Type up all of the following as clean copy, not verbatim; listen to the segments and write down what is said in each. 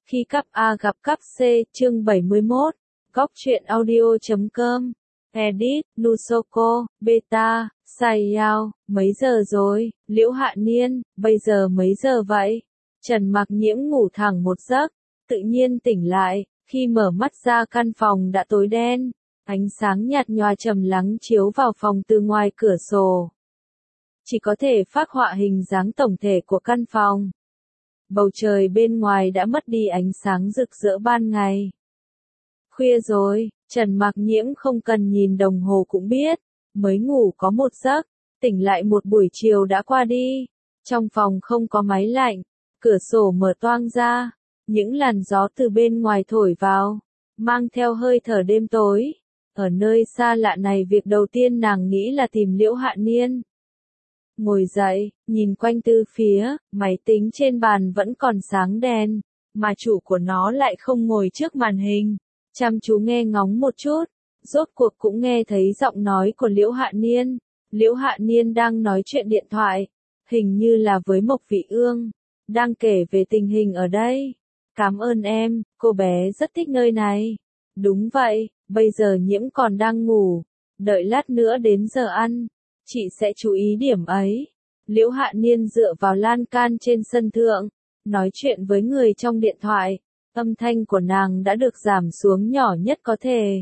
Khi cắp A gặp cắp C, chương 71, Góc truyện audio.com, Edit, Nusoko, Beta, Sayao, mấy giờ rồi, Liễu Hạ Niên, bây giờ mấy giờ vậy? Trần Mặc Nhiễm ngủ thẳng một giấc, tự nhiên tỉnh lại, khi mở mắt ra căn phòng đã tối đen, ánh sáng nhạt nhòa trầm lắng chiếu vào phòng từ ngoài cửa sổ. Chỉ có thể phác họa hình dáng tổng thể của căn phòng. Bầu trời bên ngoài đã mất đi ánh sáng rực rỡ ban ngày. Khuya rồi, Trần Mặc Nhiễm không cần nhìn đồng hồ cũng biết, mới ngủ có một giấc, tỉnh lại một buổi chiều đã qua đi. Trong phòng không có máy lạnh, cửa sổ mở toang ra, những làn gió từ bên ngoài thổi vào, mang theo hơi thở đêm tối. Ở nơi xa lạ này việc đầu tiên nàng nghĩ là tìm Liễu Hạ Niên. Ngồi dậy, nhìn quanh tư phía, máy tính trên bàn vẫn còn sáng đèn, mà chủ của nó lại không ngồi trước màn hình. Chăm chú nghe ngóng một chút, rốt cuộc cũng nghe thấy giọng nói của Liễu Hạ Niên. Liễu Hạ Niên đang nói chuyện điện thoại, hình như là với Mộc Vị Ương, đang kể về tình hình ở đây. Cảm ơn em, cô bé rất thích nơi này. Đúng vậy, bây giờ Nhiễm còn đang ngủ, đợi lát nữa đến giờ ăn, chị sẽ chú ý điểm ấy. Liễu Hạ Niên dựa vào lan can trên sân thượng, nói chuyện với người trong điện thoại. Âm thanh của nàng đã được giảm xuống nhỏ nhất có thể.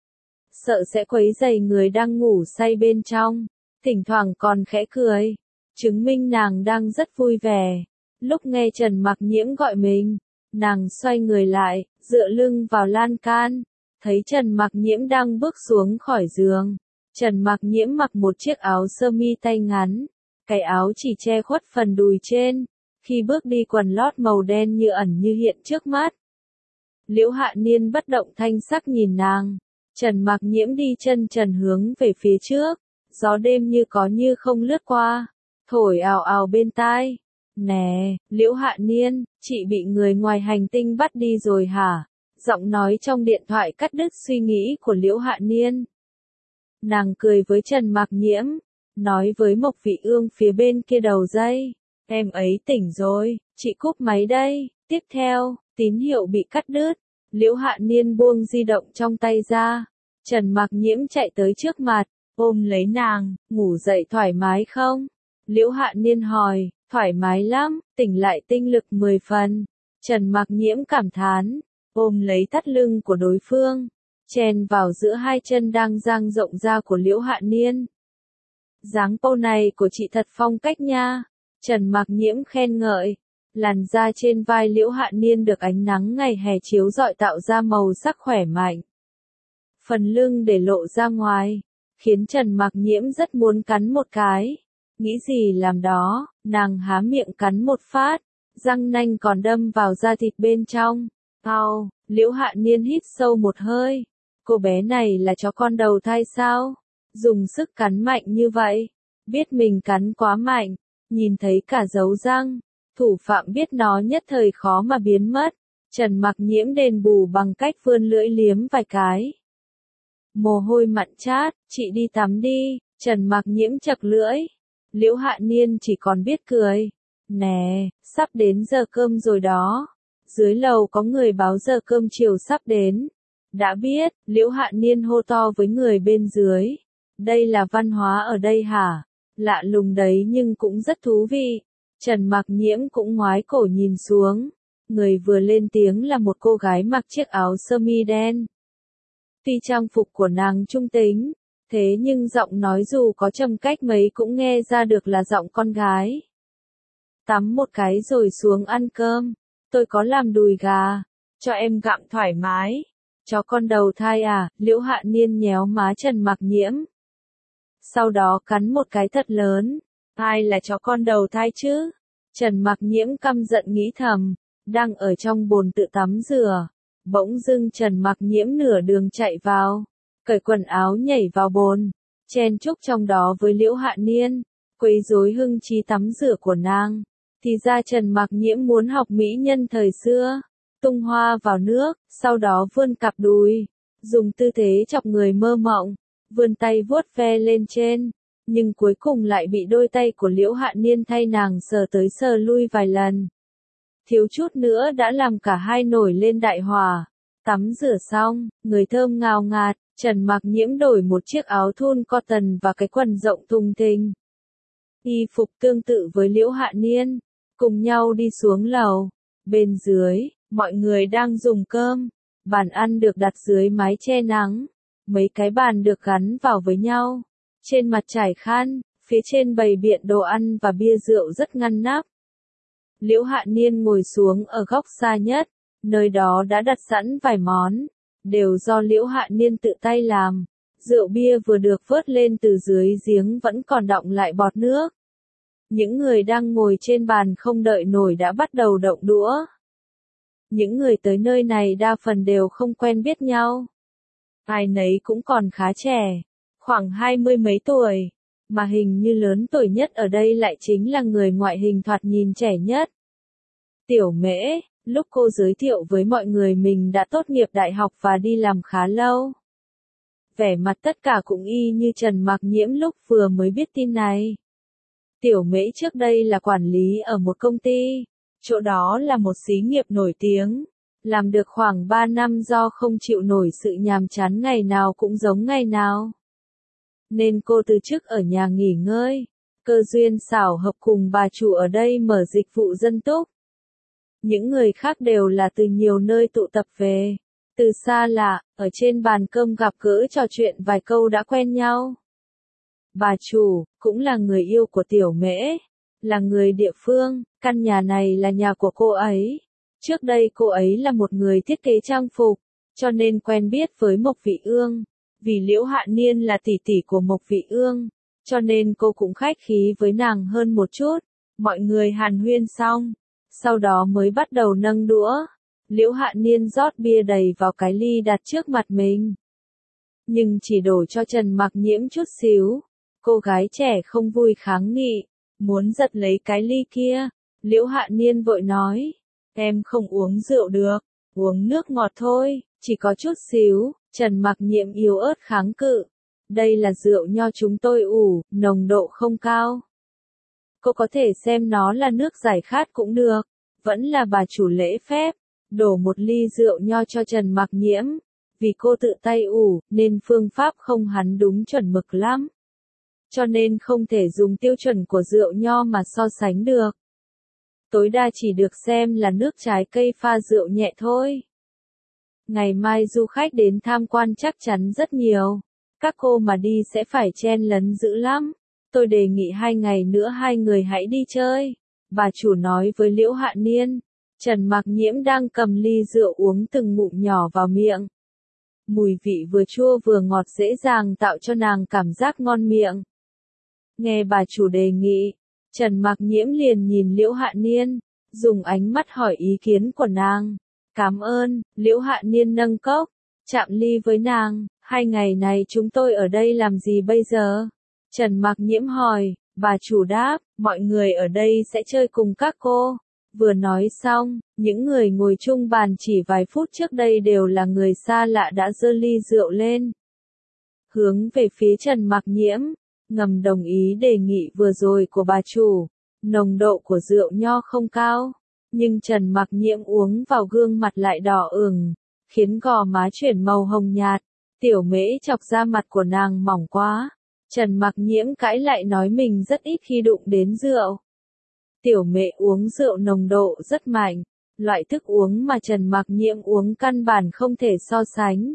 Sợ sẽ quấy rầy người đang ngủ say bên trong, thỉnh thoảng còn khẽ cười, chứng minh nàng đang rất vui vẻ. Lúc nghe Trần Mặc Nhiễm gọi mình, nàng xoay người lại, dựa lưng vào lan can, thấy Trần Mặc Nhiễm đang bước xuống khỏi giường. Trần Mặc Nhiễm mặc một chiếc áo sơ mi tay ngắn, cái áo chỉ che khuất phần đùi trên, khi bước đi quần lót màu đen như ẩn như hiện trước mắt. Liễu Hạ Niên bất động thanh sắc nhìn nàng, Trần Mặc Nhiễm đi chân trần hướng về phía trước, gió đêm như có như không lướt qua, thổi ào ào bên tai. Nè, Liễu Hạ Niên, chị bị người ngoài hành tinh bắt đi rồi hả? Giọng nói trong điện thoại cắt đứt suy nghĩ của Liễu Hạ Niên. Nàng cười với Trần Mặc Nhiễm, nói với Mộc Vị Ương phía bên kia đầu dây, em ấy tỉnh rồi, chị cúp máy đây. Tiếp theo, tín hiệu bị cắt đứt, Liễu Hạ Niên buông di động trong tay ra, Trần Mặc Nhiễm chạy tới trước mặt, ôm lấy nàng, ngủ dậy thoải mái không? Liễu Hạ Niên hỏi, thoải mái lắm, tỉnh lại tinh lực 10 phần. Trần Mặc Nhiễm cảm thán, ôm lấy thắt lưng của đối phương, chen vào giữa hai chân đang dang rộng ra của Liễu Hạ Niên. Dáng pose này của chị thật phong cách nha, Trần Mặc Nhiễm khen ngợi. Làn da trên vai Liễu Hạ Niên được ánh nắng ngày hè chiếu rọi tạo ra màu sắc khỏe mạnh. Phần lưng để lộ ra ngoài, khiến Trần Mặc Nhiễm rất muốn cắn một cái. Nghĩ gì làm đó, nàng há miệng cắn một phát, răng nanh còn đâm vào da thịt bên trong. Au, Liễu Hạ Niên hít sâu một hơi. Cô bé này là chó con đầu thai sao? Dùng sức cắn mạnh như vậy. Biết mình cắn quá mạnh, nhìn thấy cả dấu răng. Thủ phạm biết nó nhất thời khó mà biến mất. Trần Mặc Nhiễm đền bù bằng cách vươn lưỡi liếm vài cái. Mồ hôi mặn chát, chị đi tắm đi. Trần Mặc Nhiễm chậc lưỡi. Liễu Hạ Niên chỉ còn biết cười. Nè, sắp đến giờ cơm rồi đó. Dưới lầu có người báo giờ cơm chiều sắp đến. Đã biết, Liễu Hạ Niên hô to với người bên dưới. Đây là văn hóa ở đây hả? Lạ lùng đấy nhưng cũng rất thú vị. Trần Mặc Nhiễm cũng ngoái cổ nhìn xuống. Người vừa lên tiếng là một cô gái mặc chiếc áo sơ mi đen. Tuy trang phục của nàng trung tính, thế nhưng giọng nói dù có trầm cách mấy cũng nghe ra được là giọng con gái. Tắm một cái rồi xuống ăn cơm. Tôi có làm đùi gà, cho em gặm thoải mái. Chó con đầu thai à? Liễu Hạ Niên nhéo má Trần Mặc Nhiễm. Sau đó cắn một cái thật lớn. Ai là chó con đầu thai chứ? Trần Mặc Nhiễm căm giận nghĩ thầm, đang ở trong bồn tự tắm rửa. Bỗng dưng Trần Mặc Nhiễm nửa đường chạy vào, cởi quần áo nhảy vào bồn, chen chúc trong đó với Liễu Hạ Niên, quấy rối hưng trí tắm rửa của nàng. Thì ra Trần Mặc Nhiễm muốn học mỹ nhân thời xưa, tung hoa vào nước, sau đó vươn cặp đùi, dùng tư thế chọc người mơ mộng, vươn tay vuốt ve lên trên. Nhưng cuối cùng lại bị đôi tay của Liễu Hạ Niên thay nàng sờ tới sờ lui vài lần. thiếu chút nữa đã làm cả hai nổi lên đại hỏa. Tắm rửa xong, người thơm ngào ngạt, Trần Mặc Nhiễm đổi một chiếc áo thun cotton và cái quần rộng thùng thình. Y phục tương tự với Liễu Hạ Niên, cùng nhau đi xuống lầu. Bên dưới, mọi người đang dùng cơm. Bàn ăn được đặt dưới mái che nắng. Mấy cái bàn được gắn vào với nhau. Trên mặt trải khăn, phía trên bày biện đồ ăn và bia rượu rất ngăn nắp. Liễu Hạ Niên ngồi xuống ở góc xa nhất, nơi đó đã đặt sẵn vài món, đều do Liễu Hạ Niên tự tay làm. Rượu bia vừa được vớt lên từ dưới giếng vẫn còn đọng lại bọt nước. Những người đang ngồi trên bàn không đợi nổi đã bắt đầu động đũa. Những người tới nơi này đa phần đều không quen biết nhau. Ai nấy cũng còn khá trẻ, khoảng 20 mấy tuổi, mà hình như lớn tuổi nhất ở đây lại chính là người ngoại hình thoạt nhìn trẻ nhất. Tiểu Mễ, lúc cô giới thiệu với mọi người mình đã tốt nghiệp đại học và đi làm khá lâu. Vẻ mặt tất cả cũng y như Trần Mặc Nhiễm lúc vừa mới biết tin này. Tiểu Mễ trước đây là quản lý ở một công ty, chỗ đó là một xí nghiệp nổi tiếng, làm được khoảng 3 năm do không chịu nổi sự nhàm chán ngày nào cũng giống ngày nào. Nên cô từ chức ở nhà nghỉ ngơi, cơ duyên xảo hợp cùng bà chủ ở đây mở dịch vụ dân túc. Những người khác đều là từ nhiều nơi tụ tập về, từ xa lạ, ở trên bàn cơm gặp gỡ trò chuyện vài câu đã quen nhau. Bà chủ, cũng là người yêu của Tiểu Mễ, là người địa phương, căn nhà này là nhà của cô ấy. Trước đây cô ấy là một người thiết kế trang phục, cho nên quen biết với Mộc Vị Ương. Vì Liễu Hạ Niên là tỷ tỷ của Mộc Vị Ương, cho nên cô cũng khách khí với nàng hơn một chút. Mọi người hàn huyên xong, sau đó mới bắt đầu nâng đũa. Liễu Hạ Niên rót bia đầy vào cái ly đặt trước mặt mình. Nhưng chỉ đổ cho Trần Mặc Nhiễm chút xíu. Cô gái trẻ không vui kháng nghị, muốn giật lấy cái ly kia. Liễu Hạ Niên vội nói, em không uống rượu được, uống nước ngọt thôi, chỉ có chút xíu. Trần Mặc Nhiễm yếu ớt kháng cự. Đây là rượu nho chúng tôi ủ, nồng độ không cao. Cô có thể xem nó là nước giải khát cũng được. Vẫn là bà chủ lễ phép. Đổ một ly rượu nho cho Trần Mặc Nhiễm. Vì cô tự tay ủ, nên phương pháp không hẳn đúng chuẩn mực lắm. Cho nên không thể dùng tiêu chuẩn của rượu nho mà so sánh được. Tối đa chỉ được xem là nước trái cây pha rượu nhẹ thôi. Ngày mai du khách đến tham quan chắc chắn rất nhiều. Các cô mà đi sẽ phải chen lấn dữ lắm. Tôi đề nghị 2 ngày nữa hai người hãy đi chơi. Bà chủ nói với Liễu Hạ Niên. Trần Mặc Nhiễm đang cầm ly rượu uống từng ngụm nhỏ vào miệng. Mùi vị vừa chua vừa ngọt dễ dàng tạo cho nàng cảm giác ngon miệng. Nghe bà chủ đề nghị, Trần Mặc Nhiễm liền nhìn Liễu Hạ Niên, dùng ánh mắt hỏi ý kiến của nàng. Cảm ơn, Liễu Hạ Niên nâng cốc, chạm ly với nàng, 2 ngày này chúng tôi ở đây làm gì bây giờ? Trần Mặc Nhiễm hỏi, bà chủ đáp, mọi người ở đây sẽ chơi cùng các cô. Vừa nói xong, những người ngồi chung bàn chỉ vài phút trước đây đều là người xa lạ đã giơ ly rượu lên. Hướng về phía Trần Mặc Nhiễm, ngầm đồng ý đề nghị vừa rồi của bà chủ. Nồng độ của rượu nho không cao, nhưng Trần Mặc Nhiễm uống vào gương mặt lại đỏ ửng, khiến gò má chuyển màu hồng nhạt. Tiểu Mễ chọc ra mặt của nàng mỏng quá. Trần Mặc Nhiễm cãi lại nói mình rất ít khi đụng đến rượu. Tiểu Mễ uống rượu nồng độ rất mạnh, loại thức uống mà Trần Mặc Nhiễm uống căn bản không thể so sánh.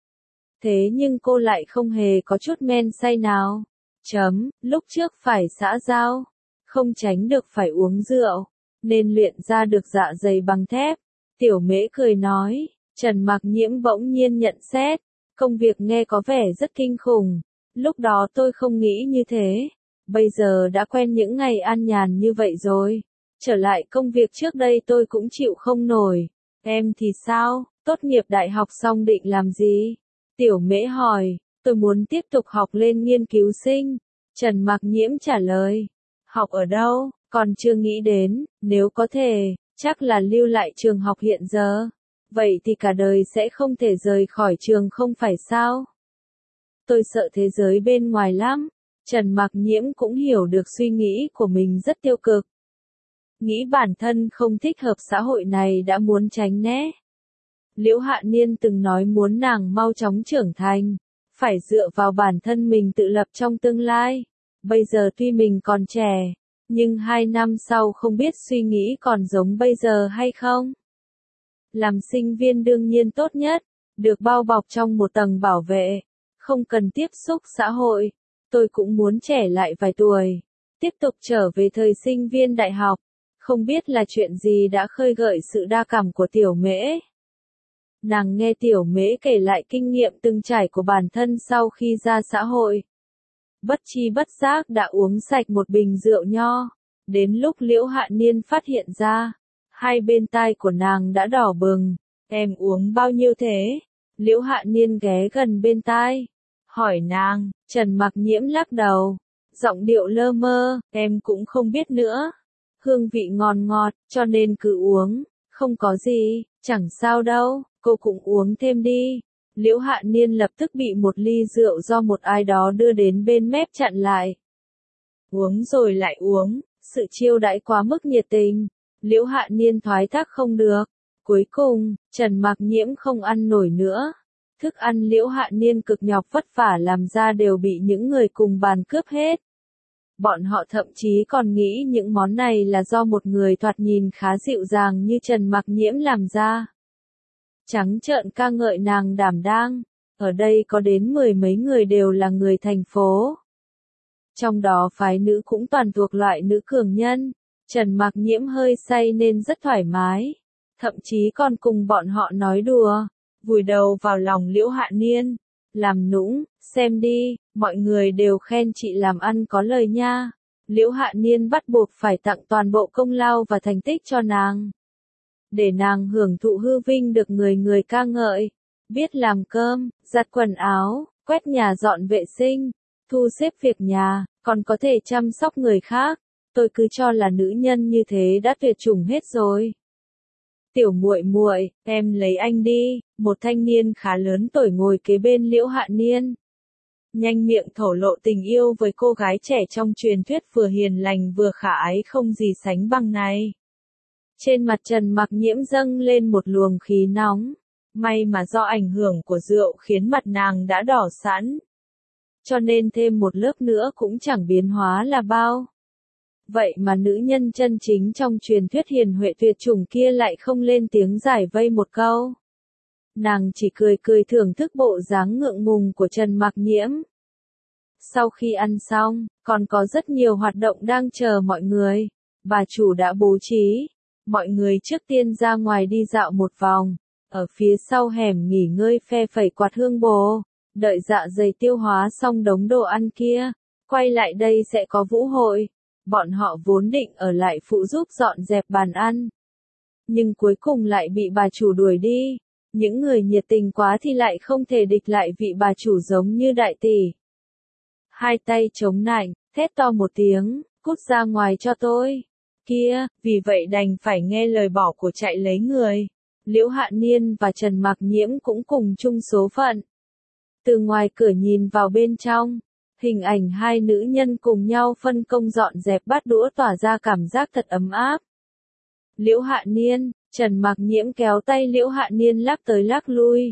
Thế nhưng cô lại không hề có chút men say nào. Lúc trước phải xã giao, không tránh được phải uống rượu, nên luyện ra được dạ dày bằng thép. Tiểu Mễ cười nói, Trần Mặc Nhiễm bỗng nhiên nhận xét, công việc nghe có vẻ rất kinh khủng. Lúc đó tôi không nghĩ như thế. Bây giờ đã quen những ngày an nhàn như vậy rồi. Trở lại công việc trước đây tôi cũng chịu không nổi. Em thì sao, tốt nghiệp đại học xong định làm gì? Tiểu Mễ hỏi, tôi muốn tiếp tục học lên nghiên cứu sinh. Trần Mặc Nhiễm trả lời, học ở đâu, còn chưa nghĩ đến, nếu có thể, chắc là lưu lại trường học hiện giờ. Vậy thì cả đời sẽ không thể rời khỏi trường không phải sao? Tôi sợ thế giới bên ngoài lắm. Trần Mặc Nhiễm cũng hiểu được suy nghĩ của mình rất tiêu cực. nghĩ bản thân không thích hợp xã hội này đã muốn tránh né. Liễu Hạ Niên từng nói muốn nàng mau chóng trưởng thành, phải dựa vào bản thân mình tự lập trong tương lai. Bây giờ tuy mình còn trẻ, nhưng 2 năm sau không biết suy nghĩ còn giống bây giờ hay không. Làm sinh viên đương nhiên tốt nhất, được bao bọc trong một tầng bảo vệ, không cần tiếp xúc xã hội. Tôi cũng muốn trẻ lại vài tuổi, tiếp tục trở về thời sinh viên đại học. Không biết là chuyện gì đã khơi gợi sự đa cảm của Tiểu Mễ. Nàng nghe Tiểu Mễ kể lại kinh nghiệm từng trải của bản thân sau khi ra xã hội. Bất chi bất giác đã uống sạch một bình rượu nho. Đến lúc Liễu Hạ Niên phát hiện ra, hai bên tai của nàng đã đỏ bừng. Em uống bao nhiêu thế? Liễu Hạ Niên ghé gần bên tai, hỏi nàng. Trần Mặc Nhiễm lắc đầu, giọng điệu lơ mơ, em cũng không biết nữa. Hương vị ngon ngọt, cho nên cứ uống, không có gì, chẳng sao đâu, cô cũng uống thêm đi. Liễu Hạ Niên lập tức bị một ly rượu do một ai đó đưa đến bên mép chặn lại. Uống rồi lại uống, sự chiêu đãi quá mức nhiệt tình. Liễu Hạ Niên thoái thác không được. Cuối cùng, Trần Mặc Nhiễm không ăn nổi nữa. Thức ăn Liễu Hạ Niên cực nhọc vất vả làm ra đều bị những người cùng bàn cướp hết. Bọn họ thậm chí còn nghĩ những món này là do một người thoạt nhìn khá dịu dàng như Trần Mặc Nhiễm làm ra. Trắng trợn ca ngợi nàng đảm đang, ở đây có đến 10 mấy người đều là người thành phố. Trong đó phái nữ cũng toàn thuộc loại nữ cường nhân. Trần Mặc Nhiễm hơi say nên rất thoải mái, thậm chí còn cùng bọn họ nói đùa, vùi đầu vào lòng Liễu Hạ Niên, làm nũng, xem đi, mọi người đều khen chị làm ăn có lời nha. Liễu Hạ Niên bắt buộc phải tặng toàn bộ công lao và thành tích cho nàng, để nàng hưởng thụ hư vinh được người người ca ngợi. Biết làm cơm, giặt quần áo, quét nhà dọn vệ sinh, thu xếp việc nhà, còn có thể chăm sóc người khác. Tôi cứ cho là nữ nhân như thế đã tuyệt chủng hết rồi. Tiểu muội muội, em lấy anh đi. Một thanh niên khá lớn tuổi ngồi kế bên Liễu Hạ Niên, nhanh miệng thổ lộ tình yêu với cô gái trẻ trong truyền thuyết vừa hiền lành vừa khả ái không gì sánh bằng này. Trên mặt Trần Mặc Nhiễm dâng lên một luồng khí nóng. May mà do ảnh hưởng của rượu khiến mặt nàng đã đỏ sẵn, cho nên thêm một lớp nữa cũng chẳng biến hóa là bao. Vậy mà nữ nhân chân chính trong truyền thuyết hiền huệ tuyệt chủng kia lại không lên tiếng giải vây một câu. Nàng chỉ cười cười thưởng thức bộ dáng ngượng ngùng của Trần Mặc Nhiễm. Sau khi ăn xong, còn có rất nhiều hoạt động đang chờ mọi người. Bà chủ đã bố trí. Mọi người trước tiên ra ngoài đi dạo một vòng. Ở phía sau hẻm nghỉ ngơi phe phẩy quạt hương bồ. Đợi dạ dày tiêu hóa xong đống đồ ăn kia. Quay lại đây sẽ có vũ hội. Bọn họ vốn định ở lại phụ giúp dọn dẹp bàn ăn, nhưng cuối cùng lại bị bà chủ đuổi đi. Những người nhiệt tình quá thì lại không thể địch lại vị bà chủ giống như đại tỷ. Hai tay chống nạnh, thét to một tiếng, cút ra ngoài cho tôi. Kia, vì vậy đành phải nghe lời bỏ của chạy lấy người. Liễu Hạ Niên và Trần Mặc Nhiễm cũng cùng chung số phận. Từ ngoài cửa nhìn vào bên trong, hình ảnh hai nữ nhân cùng nhau phân công dọn dẹp bát đũa tỏa ra cảm giác thật ấm áp. Liễu Hạ Niên, Trần Mặc Nhiễm kéo tay Liễu Hạ Niên lắc tới lắc lui.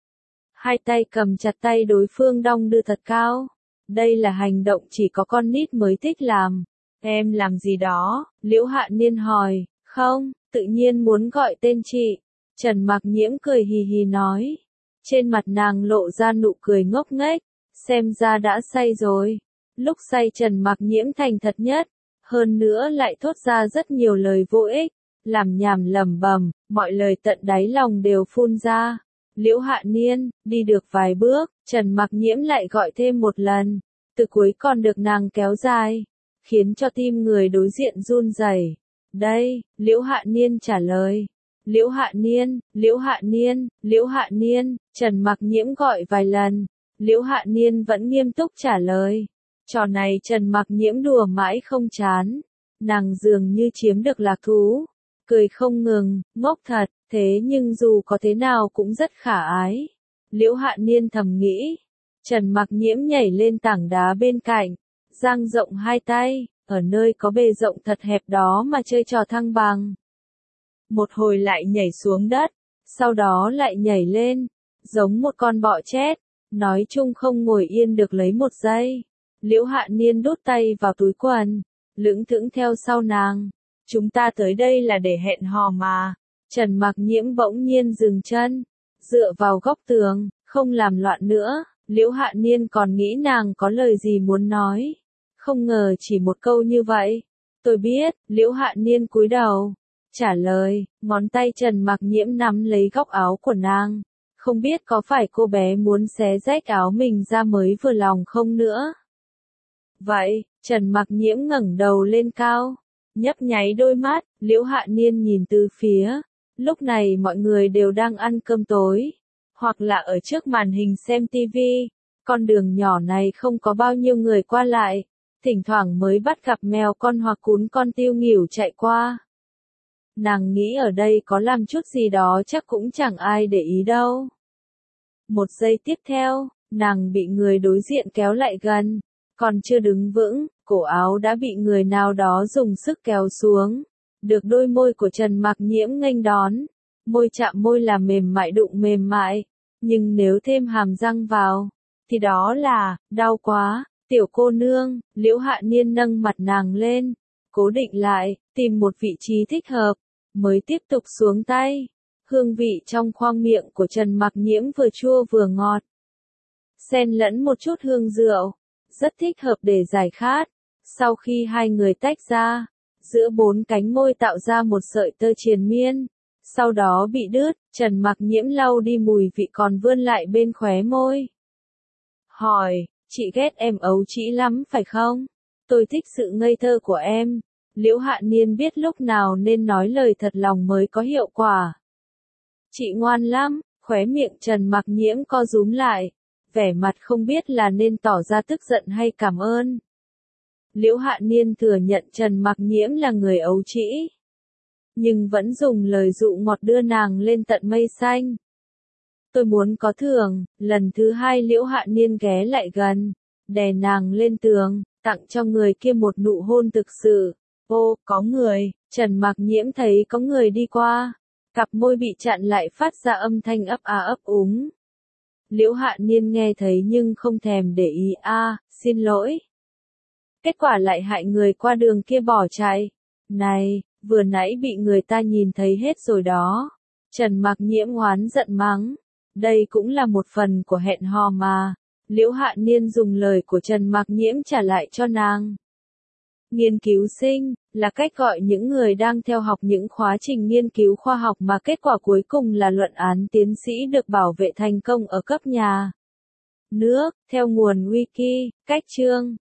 Hai tay cầm chặt tay đối phương đong đưa thật cao. Đây là hành động chỉ có con nít mới thích làm. Em làm gì đó? Liễu Hạ Niên hỏi. Không, tự nhiên muốn gọi tên chị. Trần Mặc Nhiễm cười hì hì nói. Trên mặt nàng lộ ra nụ cười ngốc nghếch. Xem ra đã say rồi. Lúc say Trần Mặc Nhiễm thành thật nhất. Hơn nữa lại thốt ra rất nhiều lời vô ích. Làm nhảm lẩm bẩm, mọi lời tận đáy lòng đều phun ra. Liễu Hạ Niên, đi được vài bước, Trần Mặc Nhiễm lại gọi thêm một lần. Từ cuối còn được nàng kéo dài, khiến cho tim người đối diện run rẩy. Đây, Liễu Hạ Niên trả lời. Liễu Hạ Niên, Liễu Hạ Niên, Liễu Hạ Niên, Trần Mặc Nhiễm gọi vài lần. Liễu Hạ Niên vẫn nghiêm túc trả lời. Trò này Trần Mặc Nhiễm đùa mãi không chán. Nàng dường như chiếm được lạc thú. Cười không ngừng, ngốc thật, thế nhưng dù có thế nào cũng rất khả ái. Liễu Hạ Niên thầm nghĩ. Trần Mặc Nhiễm nhảy lên tảng đá bên cạnh, dang rộng hai tay, ở nơi có bề rộng thật hẹp đó mà chơi trò thăng bằng. Một hồi lại nhảy xuống đất, sau đó lại nhảy lên, giống một con bọ chét, nói chung không ngồi yên được lấy một giây. Liễu Hạ Niên đút tay vào túi quần, lững thững theo sau nàng. Chúng ta tới đây là để hẹn hò mà. Trần Mặc Nhiễm bỗng nhiên dừng chân, dựa vào góc tường, không làm loạn nữa. Liễu Hạ Niên còn nghĩ nàng có lời gì muốn nói. Không ngờ chỉ một câu như vậy. Tôi biết, Liễu Hạ Niên cúi đầu, trả lời, ngón tay Trần Mặc Nhiễm nắm lấy góc áo của nàng. Không biết có phải cô bé muốn xé rách áo mình ra mới vừa lòng không nữa. Vậy, Trần Mặc Nhiễm ngẩng đầu lên cao, nhấp nháy đôi mắt, Liễu Hạ Niên nhìn từ phía. Lúc này mọi người đều đang ăn cơm tối, hoặc là ở trước màn hình xem tivi. Con đường nhỏ này không có bao nhiêu người qua lại, thỉnh thoảng mới bắt gặp mèo con hoặc cún con tiêu nghỉu chạy qua. Nàng nghĩ ở đây có làm chút gì đó chắc cũng chẳng ai để ý đâu. Một giây tiếp theo, nàng bị người đối diện kéo lại gần, còn chưa đứng vững, cổ áo đã bị người nào đó dùng sức kéo xuống. Được đôi môi của Trần Mặc Nhiễm nghênh đón, môi chạm môi là mềm mại đụng mềm mại, nhưng nếu thêm hàm răng vào, thì đó là, đau quá, tiểu cô nương. Liễu Hạ Niên nâng mặt nàng lên, cố định lại, tìm một vị trí thích hợp, mới tiếp tục xuống tay. Hương vị trong khoang miệng của Trần Mặc Nhiễm vừa chua vừa ngọt, xen lẫn một chút hương rượu, rất thích hợp để giải khát. Sau khi hai người tách ra, giữa bốn cánh môi tạo ra một sợi tơ triền miên, sau đó bị đứt. Trần Mặc Nhiễm lau đi mùi vị còn vươn lại bên khóe môi. Hỏi, chị ghét em ấu trĩ lắm phải không? Tôi thích sự ngây thơ của em. Liễu Hạ Niên biết lúc nào nên nói lời thật lòng mới có hiệu quả. Chị ngoan lắm, khóe miệng Trần Mặc Nhiễm co rúm lại, vẻ mặt không biết là nên tỏ ra tức giận hay cảm ơn. Liễu Hạ Niên thừa nhận Trần Mặc Nhiễm là người ấu trĩ, nhưng vẫn dùng lời dụ ngọt đưa nàng lên tận mây xanh. Tôi muốn có thưởng. Lần thứ hai Liễu Hạ Niên ghé lại gần, đè nàng lên tường, tặng cho người kia một nụ hôn thực sự. Ô, có người. Trần Mặc Nhiễm thấy có người đi qua, cặp môi bị chặn lại phát ra âm thanh ấp a ấp úng. Liễu Hạ Niên nghe thấy nhưng không thèm để ý. Xin lỗi. Kết quả lại hại người qua đường kia bỏ chạy. Này, vừa nãy bị người ta nhìn thấy hết rồi đó. Trần Mặc Nhiễm oán giận mắng. Đây cũng là một phần của hẹn hò mà. Liễu Hạ Niên dùng lời của Trần Mặc Nhiễm trả lại cho nàng. Nghiên cứu sinh, là cách gọi những người đang theo học những khóa trình nghiên cứu khoa học mà kết quả cuối cùng là luận án tiến sĩ được bảo vệ thành công ở cấp nhà nước, theo nguồn wiki, cách chương.